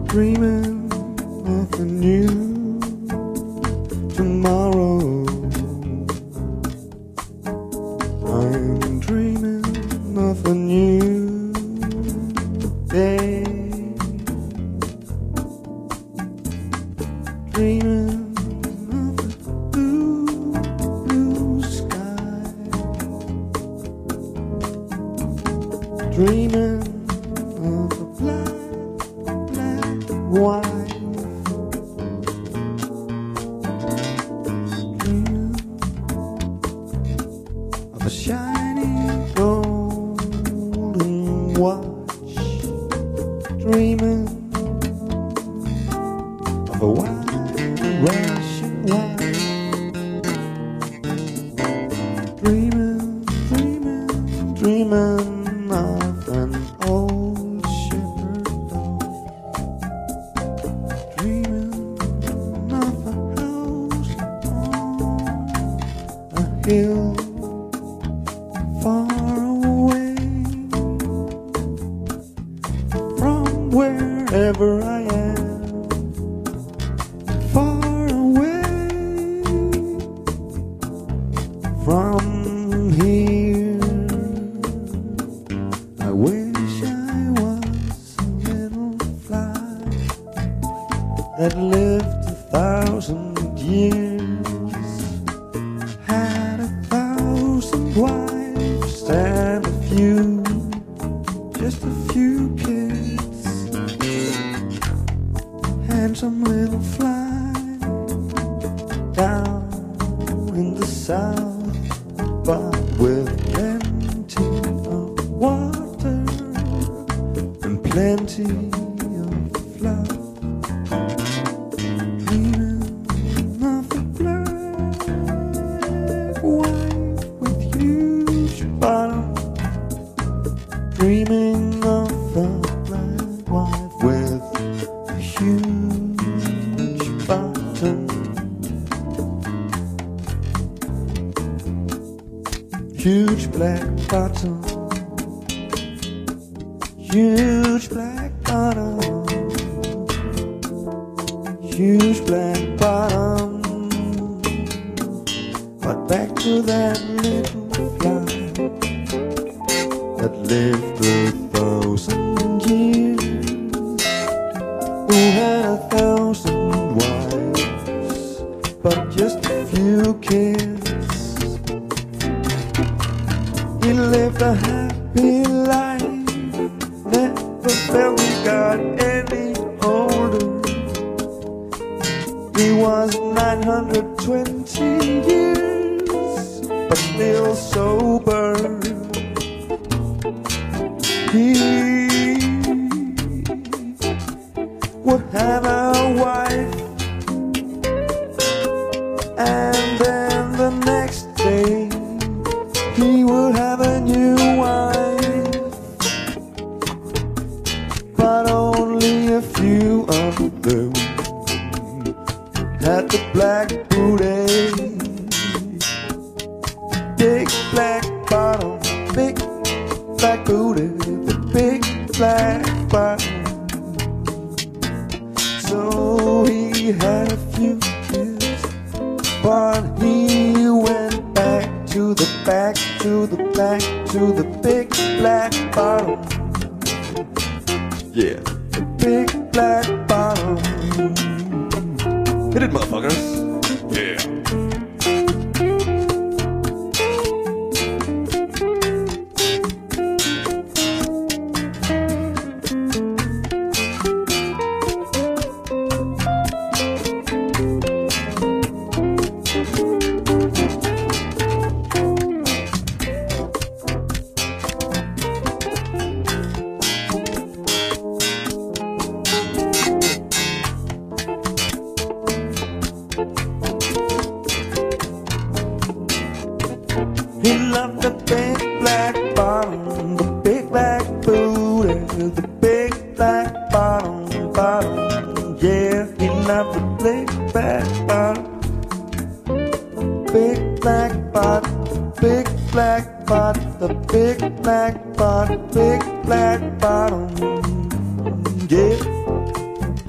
dreaming of a new tomorrow. I'm dreaming of a new day. Dreaming of a blue, blue sky. Dreaming of a black, black wife. Dreaming of a shiny golden watch. Dreaming of a white Russian wife. Dreaming, dreaming, dreaming of an old shepherd dog. Dreaming of a house on a hill far away from wherever I am. Far away from here. I wish I was a little fly that lived 1,000 years, had 1,000 wives and just a few kids, handsome little fly down in the south, but with plenty of water and plenty of love. Dreaming of a black wife with huge bottom. Dreaming of a black wife with a huge bottom. Huge black bottom. Huge black bottom. Huge black bottom. But back to that little fly that lived 1,000 years, who had 1,000 wives, but just a few kids. He lived a happy life, never felt he got any older. He was 920 years, but still sober. He would have a wife, and then the next day he would have a new wife, but only a few of them had the black booty, big black bottom, big black booty, the big black bottom. So he had a few kids, but he went back to the back, to the back, to the big black bottom. Yeah, the big black bottom. Hit it, motherfuckers. Yeah. He loved the big black bottom, the big black booty, the big black bottom, bottom. Yeah, he loved the big black bottom, big black bottom, big black bottom, the big black bottom, big black bottom. Yeah.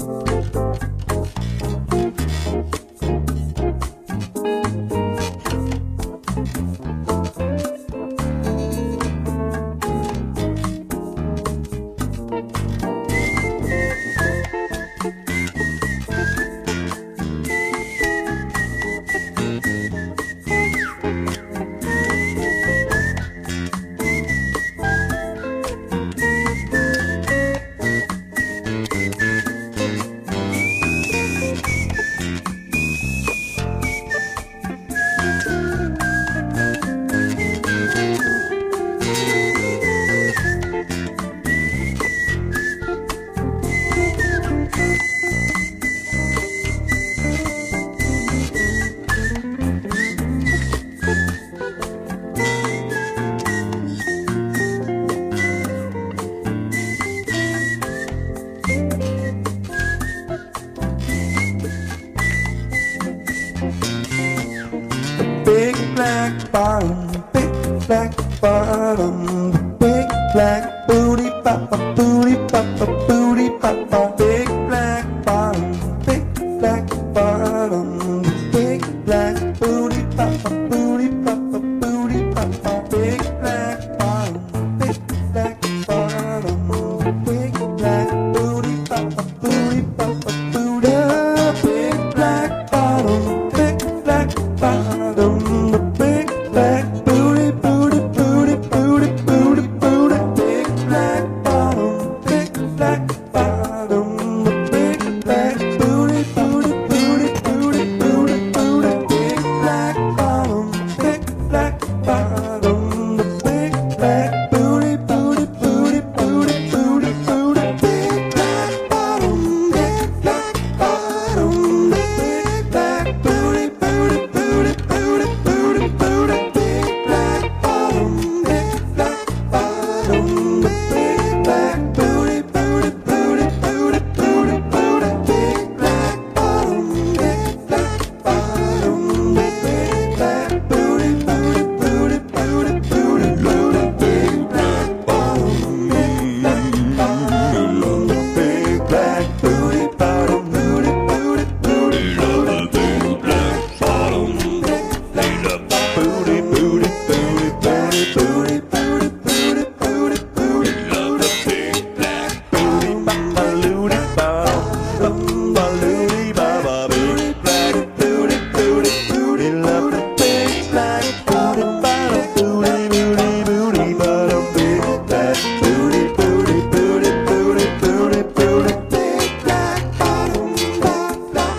black bottom, big black bottom, big black booty papa, booty papa, booty papa, big black bottom, big black bottom, big black booty papa, booty papa, booty papa, big black bottom, big black bottom, big black booty papa, booty papa, booty, big black bottom, big black bottom, the big black booty, booty, booty, booty, booty, booty, big black bottom, big black bottom, the big black booty, booty, booty, booty, booty, booty, big black bottom, big black bottom, the big black booty, booty, booty, booty, booty, booty, big black bottom, big black bottom, the big black booty, booty, booty, booty, booty, booty, big black bottom, big black bottom, the big black booty, booty, booty, booty, booty, booty, big black bottom, big black bottom, the big black booty, booty, booty, booty, booty, booty, big black bottom, big black bottom, the big black booty, bottom, booty, booty, booty, booty, big black bottom, big black booty, booty, booty, booty, booty, booty, booty, booty, booty, love the big black booty, baba looty baba, baba looty baba, big black booty, booty, booty, love the big black booty, bottom booty, booty, booty, bottom big black booty, booty, booty, booty, booty, booty, big black bottom, black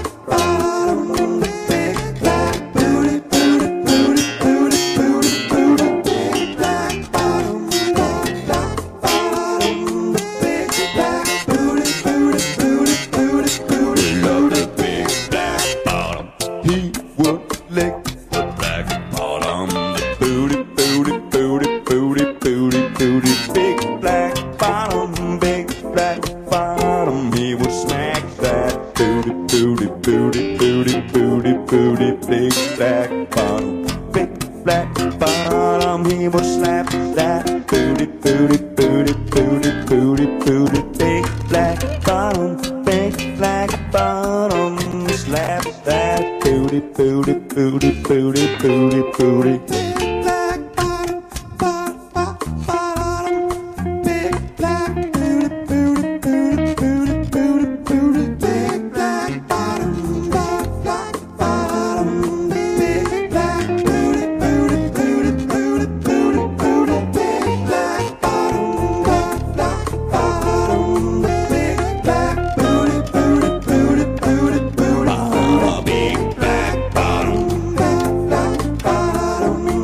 bottom, big black booty, booty, booty, booty, booty, booty, big black bottom, black bottom, big black booty, booty, booty, booty, booty, love the big black bottom. He would lick the black bottom, booty, booty, booty, booty, booty, booty, big black bottom, big black bottom. He would smack that booty, booty, booty, booty, booty, booty, big black bottom, big black bottom. He would slap that booty, booty, booty, booty, booty, booty, big black bottom, big black bottom. Slap that booty, booty, booty, booty, booty, booty. Big black bottom, bottom, big black booty, booty, booty, booty, booty, booty, big black bottom, black bottom, big black booty, booty, booty, booty, booty, booty, big black bottom, black bottom, big black booty, booty, booty, booty, booty, big black bottom, black bottom,